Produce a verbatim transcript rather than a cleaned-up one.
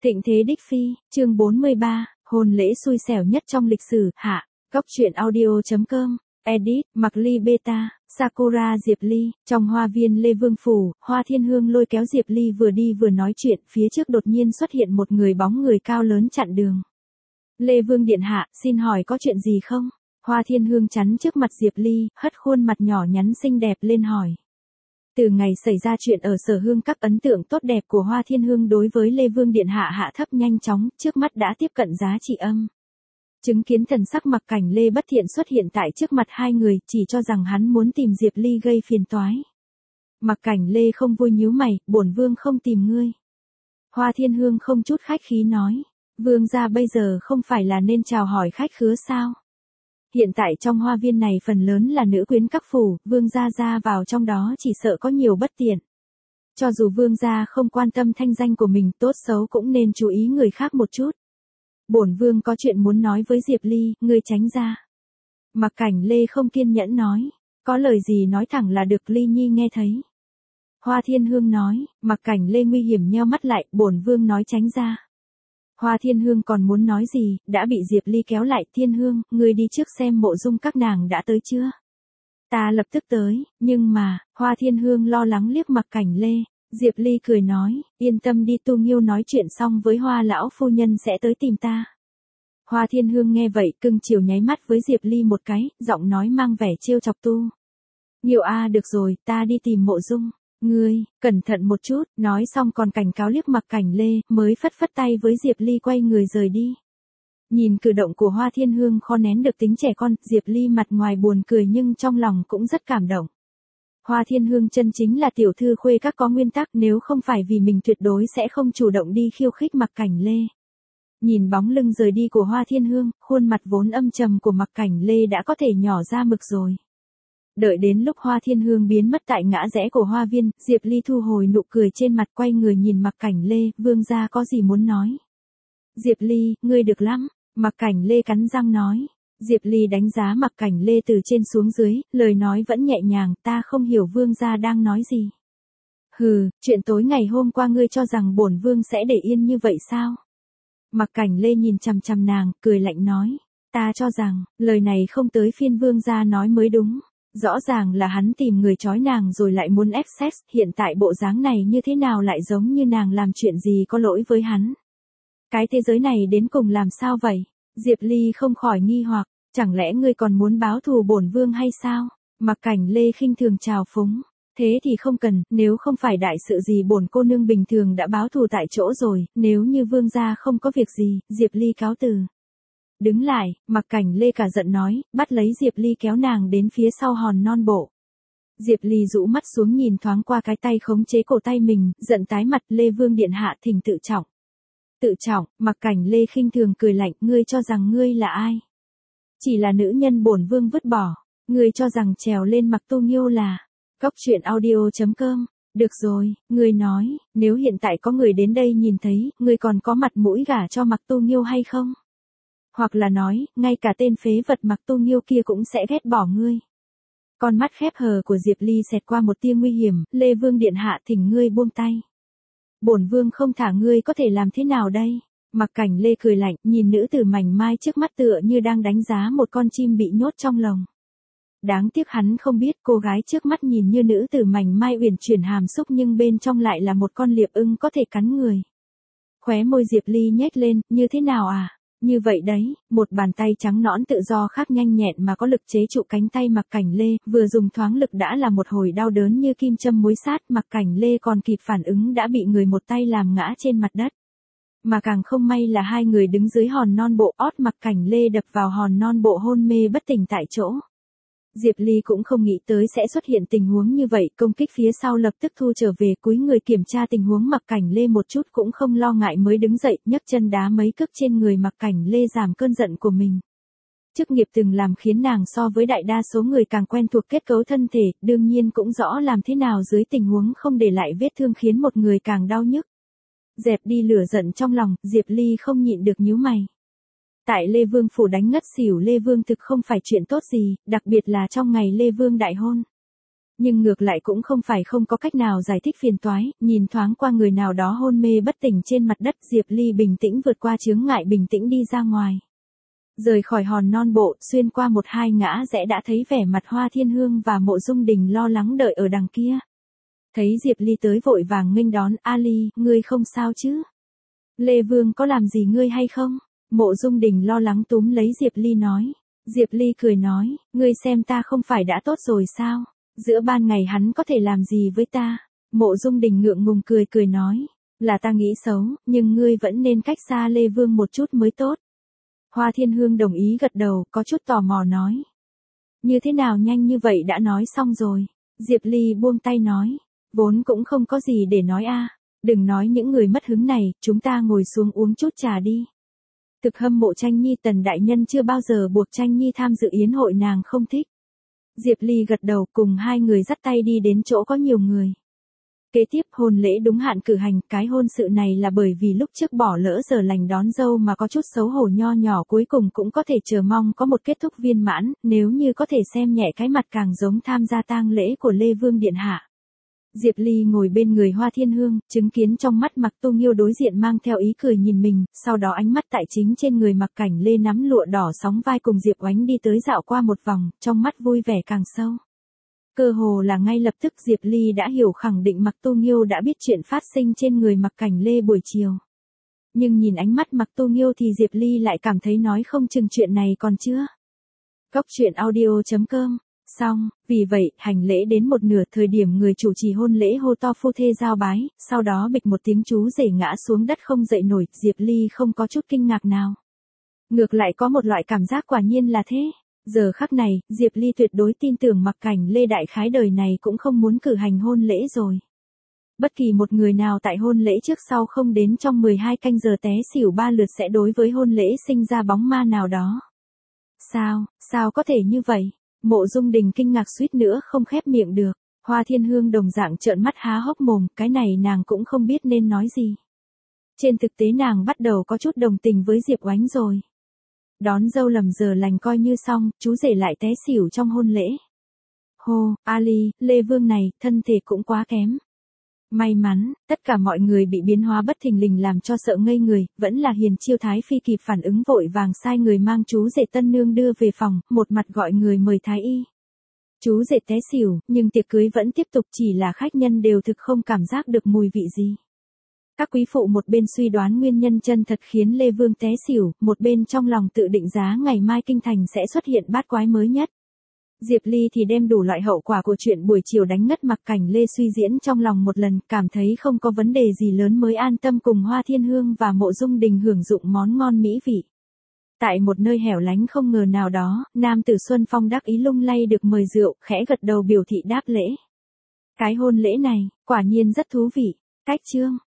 Thịnh thế đích phi, chương bốn mươi ba, hôn lễ xui xẻo nhất trong lịch sử, hạ, góc truyện audio.com, edit, Mạc Ly Beta, Sakura Diệp Ly, trong hoa viên Lê Vương Phủ, Hoa Thiên Hương lôi kéo Diệp Ly vừa đi vừa nói chuyện, phía trước đột nhiên xuất hiện một người bóng người cao lớn chặn đường. Lê Vương Điện Hạ, xin hỏi có chuyện gì không? Hoa Thiên Hương chắn trước mặt Diệp Ly, hất khuôn mặt nhỏ nhắn xinh đẹp lên hỏi. Từ ngày xảy ra chuyện ở Sở Hương các ấn tượng tốt đẹp của Hoa Thiên Hương đối với Lê Vương Điện Hạ hạ thấp nhanh chóng, trước mắt đã tiếp cận giá trị âm. Chứng kiến thần sắc Mặc Cảnh Lê bất thiện xuất hiện tại trước mặt hai người, chỉ cho rằng hắn muốn tìm Diệp Ly gây phiền toái. Mặc Cảnh Lê không vui nhíu mày, bổn vương không tìm ngươi. Hoa Thiên Hương không chút khách khí nói, vương gia bây giờ không phải là nên chào hỏi khách khứa sao? Hiện tại trong hoa viên này phần lớn là nữ quyến các phủ, vương gia ra vào trong đó chỉ sợ có nhiều bất tiện. Cho dù vương gia không quan tâm thanh danh của mình, tốt xấu cũng nên chú ý người khác một chút. Bổn vương có chuyện muốn nói với Diệp Ly, ngươi tránh ra. Mặc Cảnh Lê không kiên nhẫn nói, có lời gì nói thẳng là được, Ly Nhi nghe thấy. Hoa Thiên Hương nói, Mặc Cảnh Lê nguy hiểm nheo mắt lại, bổn vương nói tránh ra. Hoa Thiên Hương còn muốn nói gì, đã bị Diệp Ly kéo lại. Thiên Hương, ngươi đi trước xem mộ dung các nàng đã tới chưa? Ta lập tức tới, nhưng mà, Hoa Thiên Hương lo lắng liếc Mặc Cảnh Lê. Diệp Ly cười nói, yên tâm đi, Tu Nghiêu nói chuyện xong với Hoa lão phu nhân sẽ tới tìm ta. Hoa Thiên Hương nghe vậy cưng chiều nháy mắt với Diệp Ly một cái, giọng nói mang vẻ trêu chọc Tu Nghiêu a, được rồi, ta đi tìm mộ dung. Ngươi, cẩn thận một chút, nói xong còn cảnh cáo liếc Mặc Cảnh Lê, mới phất phất tay với Diệp Ly quay người rời đi. Nhìn cử động của Hoa Thiên Hương khó nén được tính trẻ con, Diệp Ly mặt ngoài buồn cười nhưng trong lòng cũng rất cảm động. Hoa Thiên Hương chân chính là tiểu thư khuê các có nguyên tắc, nếu không phải vì mình tuyệt đối sẽ không chủ động đi khiêu khích Mặc Cảnh Lê. Nhìn bóng lưng rời đi của Hoa Thiên Hương, khuôn mặt vốn âm trầm của Mặc Cảnh Lê đã có thể nhỏ ra mực rồi. Đợi đến lúc Hoa Thiên Hương biến mất tại ngã rẽ của hoa viên, Diệp Ly thu hồi nụ cười trên mặt, quay người nhìn Mặc Cảnh Lê, vương gia có gì muốn nói? Diệp Ly, ngươi được lắm, Mặc Cảnh Lê cắn răng nói. Diệp Ly đánh giá Mặc Cảnh Lê từ trên xuống dưới, lời nói vẫn nhẹ nhàng, ta không hiểu vương gia đang nói gì. Hừ, chuyện tối ngày hôm qua ngươi cho rằng bổn vương sẽ để yên như vậy sao? Mặc Cảnh Lê nhìn chằm chằm nàng, cười lạnh nói, ta cho rằng, lời này không tới phiên vương gia nói mới đúng. Rõ ràng là hắn tìm người trói nàng rồi lại muốn ép sex, hiện tại bộ dáng này như thế nào lại giống như nàng làm chuyện gì có lỗi với hắn. Cái thế giới này đến cùng làm sao vậy? Diệp Ly không khỏi nghi hoặc, chẳng lẽ ngươi còn muốn báo thù bổn vương hay sao? Mặc Cảnh Lê khinh thường trào phúng, thế thì không cần, nếu không phải đại sự gì bổn cô nương bình thường đã báo thù tại chỗ rồi, nếu như vương gia không có việc gì, Diệp Ly cáo từ. Đứng lại, Mặc Cảnh Lê cả giận nói, bắt lấy Diệp Ly kéo nàng đến phía sau hòn non bộ. Diệp Ly rũ mắt xuống nhìn thoáng qua cái tay khống chế cổ tay mình, giận tái mặt. Lê Vương Điện Hạ thỉnh tự trọng. Tự trọng, Mặc Cảnh Lê khinh thường cười lạnh, ngươi cho rằng ngươi là ai? Chỉ là nữ nhân bổn vương vứt bỏ, ngươi cho rằng trèo lên Mặc Tu Nghiêu là. Góc truyện audio.com, được rồi, ngươi nói, nếu hiện tại có người đến đây nhìn thấy, ngươi còn có mặt mũi gả cho Mặc Tu Nghiêu hay không? Hoặc là nói, ngay cả tên phế vật Mặc Tu Nghiêu kia cũng sẽ ghét bỏ ngươi. Con mắt khép hờ của Diệp Ly xẹt qua một tia nguy hiểm, Lê Vương Điện Hạ thỉnh ngươi buông tay. Bổn vương không thả ngươi có thể làm thế nào đây? Mặc Cảnh Lê cười lạnh, nhìn nữ tử mảnh mai trước mắt tựa như đang đánh giá một con chim bị nhốt trong lồng. Đáng tiếc hắn không biết cô gái trước mắt nhìn như nữ tử mảnh mai uyển chuyển hàm xúc nhưng bên trong lại là một con liệp ưng có thể cắn người. Khóe môi Diệp Ly nhếch lên, như thế nào à? Như vậy đấy, một bàn tay trắng nõn tự do khác nhanh nhẹn mà có lực chế trụ cánh tay Mặc Cảnh Lê, vừa dùng thoáng lực đã là một hồi đau đớn như kim châm muối sát. Mặc Cảnh Lê còn kịp phản ứng đã bị người một tay làm ngã trên mặt đất. Mà càng không may là hai người đứng dưới hòn non bộ, ót Mặc Cảnh Lê đập vào hòn non bộ hôn mê bất tỉnh tại chỗ. Diệp Ly cũng không nghĩ tới sẽ xuất hiện tình huống như vậy, công kích phía sau lập tức thu trở về, cúi người kiểm tra tình huống Mặc Cảnh Lê một chút cũng không lo ngại mới đứng dậy, nhấc chân đá mấy cước trên người Mặc Cảnh Lê giảm cơn giận của mình. Chức nghiệp từng làm khiến nàng so với đại đa số người càng quen thuộc kết cấu thân thể, đương nhiên cũng rõ làm thế nào dưới tình huống không để lại vết thương khiến một người càng đau nhức. Dẹp đi lửa giận trong lòng, Diệp Ly không nhịn được nhíu mày. Tại Lê Vương Phủ đánh ngất xỉu Lê Vương thực không phải chuyện tốt gì, đặc biệt là trong ngày Lê Vương đại hôn. Nhưng ngược lại cũng không phải không có cách nào giải thích phiền toái, nhìn thoáng qua người nào đó hôn mê bất tỉnh trên mặt đất, Diệp Ly bình tĩnh vượt qua chướng ngại, bình tĩnh đi ra ngoài. Rời khỏi hòn non bộ, xuyên qua một hai ngã rẽ đã thấy vẻ mặt Hoa Thiên Hương và Mộ Dung Đình lo lắng đợi ở đằng kia. Thấy Diệp Ly tới vội vàng nghênh đón, "A Ly, ngươi không sao chứ? Lê Vương có làm gì ngươi hay không?" Mộ Dung Đình lo lắng túm lấy Diệp Ly nói. Diệp Ly cười nói, "Ngươi xem ta không phải đã tốt rồi sao? Giữa ban ngày hắn có thể làm gì với ta?" Mộ Dung Đình ngượng ngùng cười cười nói, "Là ta nghĩ xấu, nhưng ngươi vẫn nên cách xa Lê Vương một chút mới tốt." Hoa Thiên Hương đồng ý gật đầu, có chút tò mò nói. "Như thế nào nhanh như vậy đã nói xong rồi?" Diệp Ly buông tay nói, "Vốn cũng không có gì để nói a, đừng nói những người mất hứng này, chúng ta ngồi xuống uống chút trà đi." Thực hâm mộ Tranh Nhi, Tần đại nhân chưa bao giờ buộc Tranh Nhi tham dự yến hội, nàng không thích. Diệp Ly gật đầu, cùng hai người dắt tay đi đến chỗ có nhiều người. Kế tiếp hôn lễ đúng hạn cử hành, cái hôn sự này là bởi vì lúc trước bỏ lỡ giờ lành đón dâu mà có chút xấu hổ nho nhỏ, cuối cùng cũng có thể chờ mong có một kết thúc viên mãn, nếu như có thể xem nhẹ cái mặt càng giống tham gia tang lễ của Lê Vương điện hạ. Diệp Ly ngồi bên người Hoa Thiên Hương, chứng kiến trong mắt Mặc Tu Nghiêu đối diện mang theo ý cười nhìn mình, sau đó ánh mắt tại chính trên người Mặc Cảnh Lê nắm lụa đỏ sóng vai cùng Diệp Oánh đi tới dạo qua một vòng, trong mắt vui vẻ càng sâu. Cơ hồ là ngay lập tức Diệp Ly đã hiểu, khẳng định Mặc Tu Nghiêu đã biết chuyện phát sinh trên người Mặc Cảnh Lê buổi chiều. Nhưng nhìn ánh mắt Mặc Tu Nghiêu thì Diệp Ly lại cảm thấy nói không chừng chuyện này còn chưa. Góc truyện audio chấm com. Xong, vì vậy, hành lễ đến một nửa, thời điểm người chủ trì hôn lễ hô to phu thê giao bái, sau đó bịch một tiếng chú rể ngã xuống đất không dậy nổi, Diệp Ly không có chút kinh ngạc nào. Ngược lại có một loại cảm giác quả nhiên là thế. Giờ khắc này, Diệp Ly tuyệt đối tin tưởng Mặc Cảnh Lê đại khái đời này cũng không muốn cử hành hôn lễ rồi. Bất kỳ một người nào tại hôn lễ trước sau không đến trong mười hai canh giờ té xỉu ba lượt sẽ đối với hôn lễ sinh ra bóng ma nào đó. Sao, sao có thể như vậy? Mộ Dung Đình kinh ngạc suýt nữa không khép miệng được. Hoa Thiên Hương đồng dạng trợn mắt há hốc mồm, cái này nàng cũng không biết nên nói gì. Trên thực tế nàng bắt đầu có chút đồng tình với Diệp Oánh rồi. Đón dâu lầm giờ lành coi như xong, chú rể lại té xỉu trong hôn lễ. Hô, Ali, Lê Vương này, thân thể cũng quá kém. May mắn, tất cả mọi người bị biến hóa bất thình lình làm cho sợ ngây người, vẫn là Hiền Chiêu Thái Phi kịp phản ứng vội vàng sai người mang chú rể tân nương đưa về phòng, một mặt gọi người mời Thái Y. Chú rể té xỉu, nhưng tiệc cưới vẫn tiếp tục, chỉ là khách nhân đều thực không cảm giác được mùi vị gì. Các quý phụ một bên suy đoán nguyên nhân chân thật khiến Lê Vương té xỉu, một bên trong lòng tự định giá ngày mai kinh thành sẽ xuất hiện bát quái mới nhất. Diệp Ly thì đem đủ loại hậu quả của chuyện buổi chiều đánh ngất Mặc Cảnh Lê suy diễn trong lòng một lần, cảm thấy không có vấn đề gì lớn mới an tâm cùng Hoa Thiên Hương và Mộ Dung Đình hưởng dụng món ngon mỹ vị. Tại một nơi hẻo lánh không ngờ nào đó, nam tử Xuân Phong đắc ý lung lay được mời rượu, khẽ gật đầu biểu thị đáp lễ. Cái hôn lễ này, quả nhiên rất thú vị. Cách chương